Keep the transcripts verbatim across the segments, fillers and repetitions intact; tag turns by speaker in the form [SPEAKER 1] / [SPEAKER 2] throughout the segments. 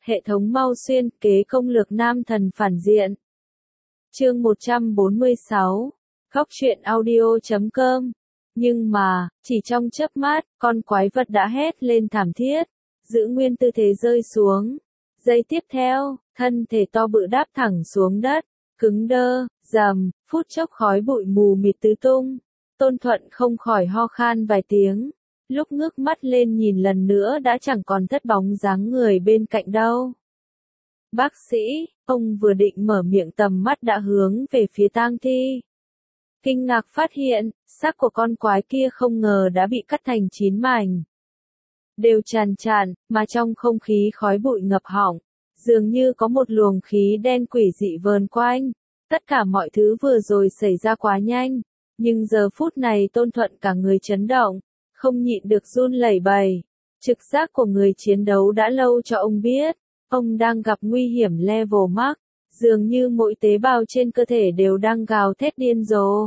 [SPEAKER 1] Hệ thống mau xuyên kế công lược nam thần phản diện. Chương một trăm bốn mươi sáu. Góc truyện audio chấm com. Nhưng mà, chỉ trong chớp mắt, con quái vật đã hét lên thảm thiết, giữ nguyên tư thế rơi xuống. Giây tiếp theo, thân thể to bự đáp thẳng xuống đất, cứng đơ, rầm, phút chốc khói bụi mù mịt tứ tung. Tôn Thuận không khỏi ho khan vài tiếng, lúc ngước mắt lên nhìn lần nữa đã chẳng còn thất bóng dáng người bên cạnh đâu. Bác sĩ, ông vừa định mở miệng tầm mắt đã hướng về phía tang thi. Kinh ngạc phát hiện, xác của con quái kia không ngờ đã bị cắt thành chín mảnh. Đều tràn tràn, mà trong không khí khói bụi ngập họng, dường như có một luồng khí đen quỷ dị vờn quanh. Tất cả mọi thứ vừa rồi xảy ra quá nhanh, nhưng giờ phút này Tôn Thuận cả người chấn động, không nhịn được run lẩy bẩy. Trực giác của người chiến đấu đã lâu cho ông biết, ông đang gặp nguy hiểm level max, dường như mỗi tế bào trên cơ thể đều đang gào thét điên rồ.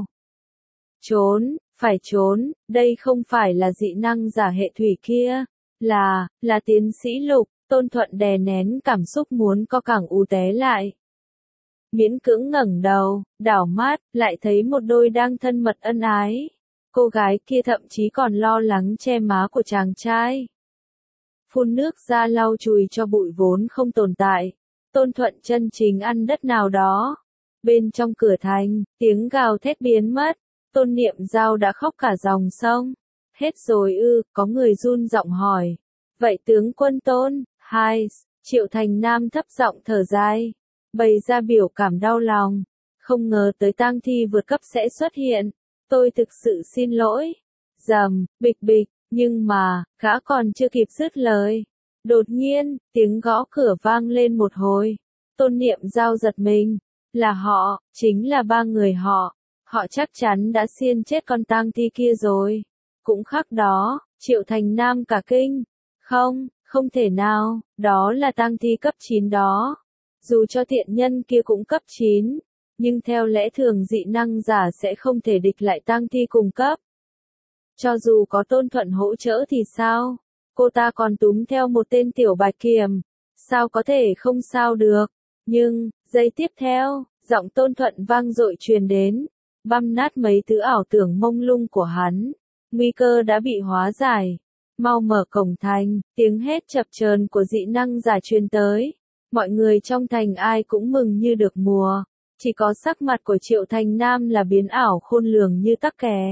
[SPEAKER 1] Trốn, phải trốn, đây không phải là dị năng giả hệ thủy kia, là, là tiến sĩ Lục. Tôn Thuận đè nén cảm xúc muốn co cẳng ù té lại. Miễn cưỡng ngẩng đầu, đảo mắt, lại thấy một đôi đang thân mật ân ái. Cô gái kia thậm chí còn lo lắng che má của chàng trai. Phun nước ra lau chùi cho bụi vốn không tồn tại. Tôn Thuận chân chính ăn đất nào đó. Bên trong cửa thành, tiếng gào thét biến mất. Tôn Niệm Giao đã khóc cả dòng sông. Hết rồi ư, có người run giọng hỏi. Vậy tướng quân Tôn, hai, Triệu Thành Nam thấp giọng thở dài, bày ra biểu cảm đau lòng. Không ngờ tới tang thi vượt cấp sẽ xuất hiện. Tôi thực sự xin lỗi. Rầm, bịch bịch, nhưng mà, gã còn chưa kịp dứt lời. Đột nhiên, tiếng gõ cửa vang lên một hồi. Tôn Niệm Giao giật mình. Là họ, chính là ba người họ. Họ chắc chắn đã xiên chết con tang thi kia rồi. Cũng khắc đó, Triệu Thành Nam cả kinh. Không, không thể nào, đó là tang thi cấp chín đó. Dù cho tiện nhân kia cũng cấp chín, nhưng theo lẽ thường dị năng giả sẽ không thể địch lại tang thi cùng cấp. Cho dù có Tôn Thuận hỗ trợ thì sao? Cô ta còn túm theo một tên tiểu bạch kiểm, sao có thể không sao được? Nhưng, giây tiếp theo, giọng Tôn Thuận vang dội truyền đến, băm nát mấy thứ ảo tưởng mông lung của hắn. Nguy cơ đã bị hóa giải. Mau mở cổng thành, tiếng hét chập chờn của dị năng giả truyền tới. Mọi người trong thành ai cũng mừng như được mùa. Chỉ có sắc mặt của Triệu Thành Nam là biến ảo khôn lường như tắc kè.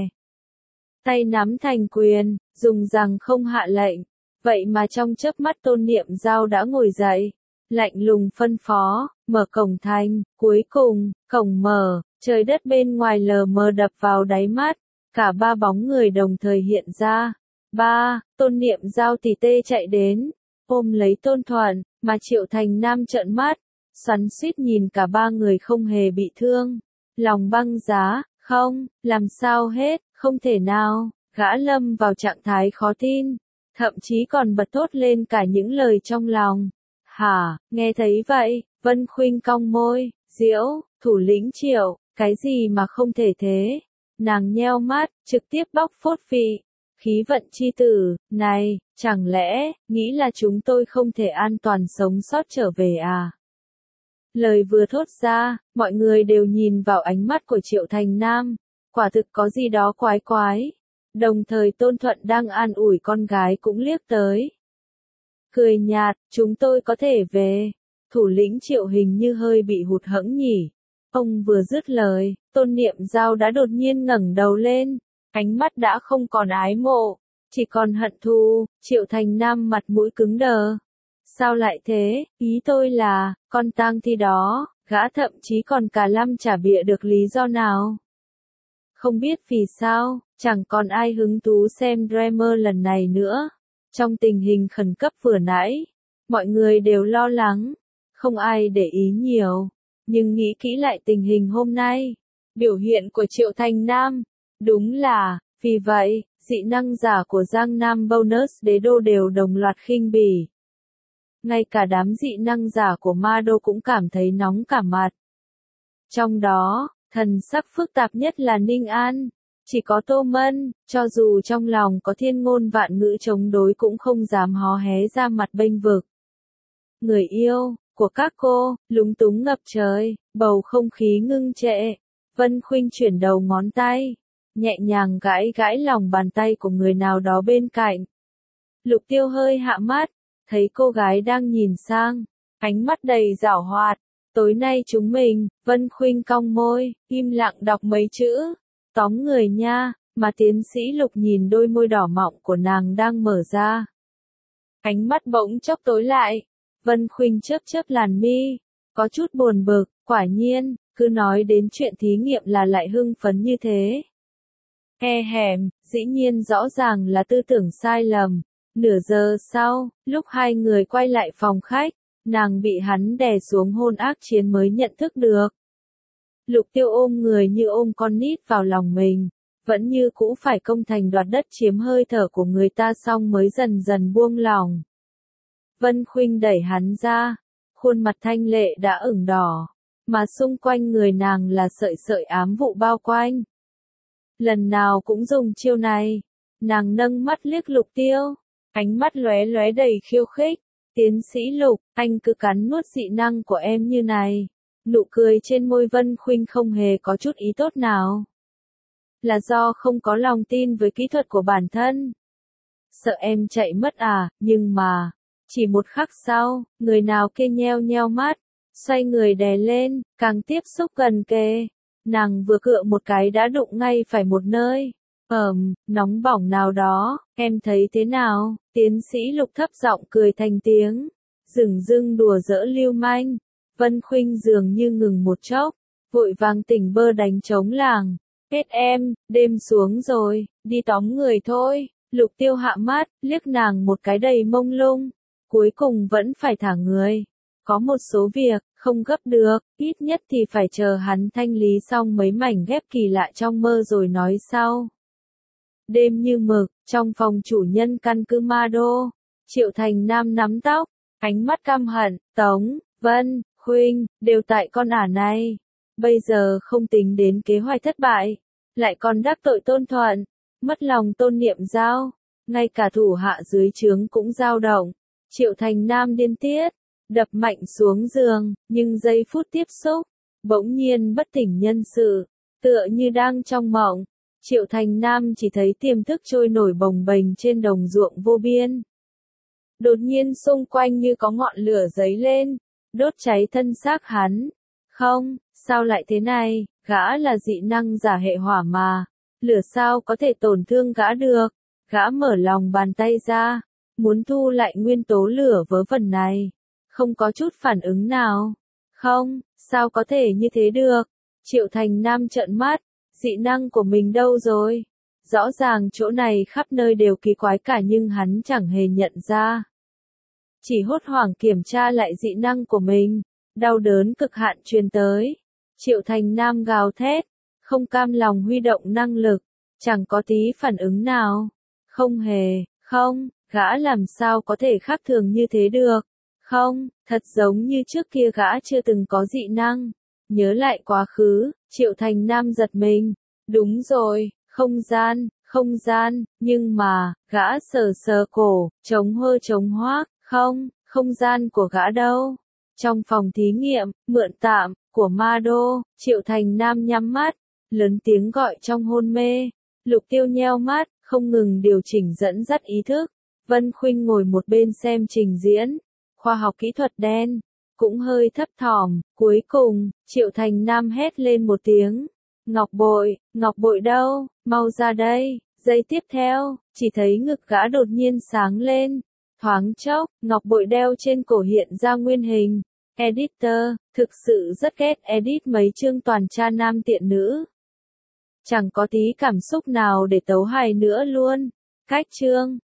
[SPEAKER 1] Tay nắm thành quyền, dùng rằng không hạ lệnh. Vậy mà trong chớp mắt Tôn Niệm Giao đã ngồi dậy. Lạnh lùng phân phó, mở cổng thành. Cuối cùng, cổng mở, trời đất bên ngoài lờ mờ đập vào đáy mắt. Cả ba bóng người đồng thời hiện ra. Ba, Tôn Niệm Giao tỉ tê chạy đến, ôm lấy Tôn Thuận, mà Triệu Thành Nam trợn mắt, xoắn xuýt nhìn cả ba người không hề bị thương. Lòng băng giá, không, làm sao hết, không thể nào, gã lâm vào trạng thái khó tin, thậm chí còn bật thốt lên cả những lời trong lòng. Hả, nghe thấy vậy, Vân Khuynh cong môi, Diễu, thủ lĩnh Triệu, cái gì mà không thể thế? Nàng nheo mắt, trực tiếp bóc phốt phị. Khí vận chi tử, này, chẳng lẽ, nghĩ là chúng tôi không thể an toàn sống sót trở về à? Lời vừa thốt ra, mọi người đều nhìn vào ánh mắt của Triệu Thành Nam, quả thực có gì đó quái quái. Đồng thời Tôn Thuận đang an ủi con gái cũng liếc tới. Cười nhạt, chúng tôi có thể về. Thủ lĩnh Triệu hình như hơi bị hụt hẫng nhỉ. Ông vừa dứt lời, Tôn Niệm Giao đã đột nhiên ngẩng đầu lên. Ánh mắt đã không còn ái mộ, chỉ còn hận thù. Triệu Thành Nam mặt mũi cứng đờ. Sao lại thế, ý tôi là, con tang thi đó, gã thậm chí còn cả lăm chả bịa được lý do nào. Không biết vì sao, chẳng còn ai hứng thú xem drama lần này nữa. Trong tình hình khẩn cấp vừa nãy, mọi người đều lo lắng, không ai để ý nhiều. Nhưng nghĩ kỹ lại tình hình hôm nay, biểu hiện của Triệu Thành Nam, đúng là, vì vậy, dị năng giả của Giang Nam Bonus Đế Đô đều đồng loạt khinh bỉ. Ngay cả đám dị năng giả của Ma Đô cũng cảm thấy nóng cả mặt. Trong đó, thần sắc phức tạp nhất là Ninh An. Chỉ có Tô Mân, cho dù trong lòng có thiên ngôn vạn ngữ chống đối cũng không dám hó hé ra mặt bênh vực. người yêu của các cô, lúng túng ngập trời, bầu không khí ngưng trệ. Vân Khuynh chuyển đầu ngón tay, nhẹ nhàng gãi gãi lòng bàn tay của người nào đó bên cạnh. Lục Tiêu hơi hạ mắt, thấy cô gái đang nhìn sang, ánh mắt đầy giảo hoạt. Tối nay chúng mình, Vân Khuynh cong môi, im lặng đọc mấy chữ, tóm người nha, mà tiến sĩ Lục nhìn đôi môi đỏ mọng của nàng đang mở ra. Ánh mắt bỗng chốc tối lại, Vân Khuynh chớp chớp làn mi, có chút buồn bực, quả nhiên, cứ nói đến chuyện thí nghiệm là lại hưng phấn như thế. E hèm, dĩ nhiên rõ ràng là tư tưởng sai lầm. Nửa giờ sau, lúc hai người quay lại phòng khách, nàng bị hắn đè xuống hôn ác chiến mới nhận thức được. Lục Tiêu ôm người như ôm con nít vào lòng mình, vẫn như cũ phải công thành đoạt đất chiếm hơi thở của người ta xong mới dần dần buông lòng. Vân Khuynh đẩy hắn ra, khuôn mặt thanh lệ đã ửng đỏ, mà xung quanh người nàng là sợi sợi ám vụ bao quanh. Lần nào cũng dùng chiêu này, nàng nâng mắt liếc Lục Tiêu, ánh mắt lóe lóe đầy khiêu khích. Tiến sĩ Lục, anh cứ cắn nuốt dị năng của em như này. Nụ cười trên môi Vân Khuynh không hề có chút ý tốt nào. Là do không có lòng tin với kỹ thuật của bản thân. Sợ em chạy mất à, nhưng mà, chỉ một khắc sau, người nào kia nheo nheo mắt, xoay người đè lên, càng tiếp xúc gần kề. Nàng vừa cựa một cái đã đụng ngay phải một nơi. Ờm, nóng bỏng nào đó, em thấy thế nào? Tiến sĩ Lục thấp giọng cười thành tiếng, dửng dưng đùa giỡn lưu manh. Vân Khuynh dường như ngừng một chốc, vội vàng tỉnh bơ đánh trống làng. Hết em, đêm xuống rồi, đi tóm người thôi. Lục Tiêu hạ mắt, liếc nàng một cái đầy mông lung, cuối cùng vẫn phải thả người. Có một số việc, không gấp được, ít nhất thì phải chờ hắn thanh lý xong mấy mảnh ghép kỳ lạ trong mơ rồi nói sau. Đêm như mực, trong phòng chủ nhân căn cứ Ma Đô, Triệu Thành Nam nắm tóc, ánh mắt căm hận, Tống, Vân, Khuynh, đều tại con ả này. Bây giờ không tính đến kế hoạch thất bại, lại còn đắc tội Tôn Thuận, mất lòng Tôn Niệm Giao, ngay cả thủ hạ dưới trướng cũng dao động. Triệu Thành Nam điên tiết, đập mạnh xuống giường, nhưng giây phút tiếp xúc, bỗng nhiên bất tỉnh nhân sự, tựa như đang trong mộng. Triệu Thành Nam chỉ thấy tiềm thức trôi nổi bồng bềnh trên đồng ruộng vô biên. Đột nhiên xung quanh như có ngọn lửa giấy lên, đốt cháy thân xác hắn. Không, sao lại thế này, gã là dị năng giả hệ hỏa mà, lửa sao có thể tổn thương gã được. Gã mở lòng bàn tay ra, muốn thu lại nguyên tố lửa vớ vẩn này. Không có chút phản ứng nào. Không, sao có thể như thế được. Triệu Thành Nam trợn mắt. Dị năng của mình đâu rồi? Rõ ràng chỗ này khắp nơi đều kỳ quái cả nhưng hắn chẳng hề nhận ra. Chỉ hốt hoảng kiểm tra lại dị năng của mình, đau đớn cực hạn truyền tới. Triệu Thành Nam gào thét, không cam lòng huy động năng lực, chẳng có tí phản ứng nào. Không hề, không, gã làm sao có thể khác thường như thế được. Không, thật giống như trước kia gã chưa từng có dị năng. Nhớ lại quá khứ, Triệu Thành Nam giật mình. Đúng rồi, không gian, không gian, nhưng mà, gã sờ sờ cổ, chống hơ chống hoác, không, không gian của gã đâu. Trong phòng thí nghiệm, mượn tạm, của Ma Đô, Triệu Thành Nam nhắm mắt, lớn tiếng gọi trong hôn mê. Lục Tiêu nheo mắt, không ngừng điều chỉnh dẫn dắt ý thức. Vân Khuynh ngồi một bên xem trình diễn, khoa học kỹ thuật đen, cũng hơi thấp thỏm. Cuối cùng, Triệu Thành Nam hét lên một tiếng. Ngọc bội, ngọc bội đâu, mau ra đây. Giây tiếp theo, chỉ thấy ngực gã đột nhiên sáng lên. Thoáng chốc, ngọc bội đeo trên cổ hiện ra nguyên hình. Editor, thực sự rất ghét edit mấy chương toàn cha nam tiện nữ. Chẳng có tí cảm xúc nào để tấu hài nữa luôn. Cách chương.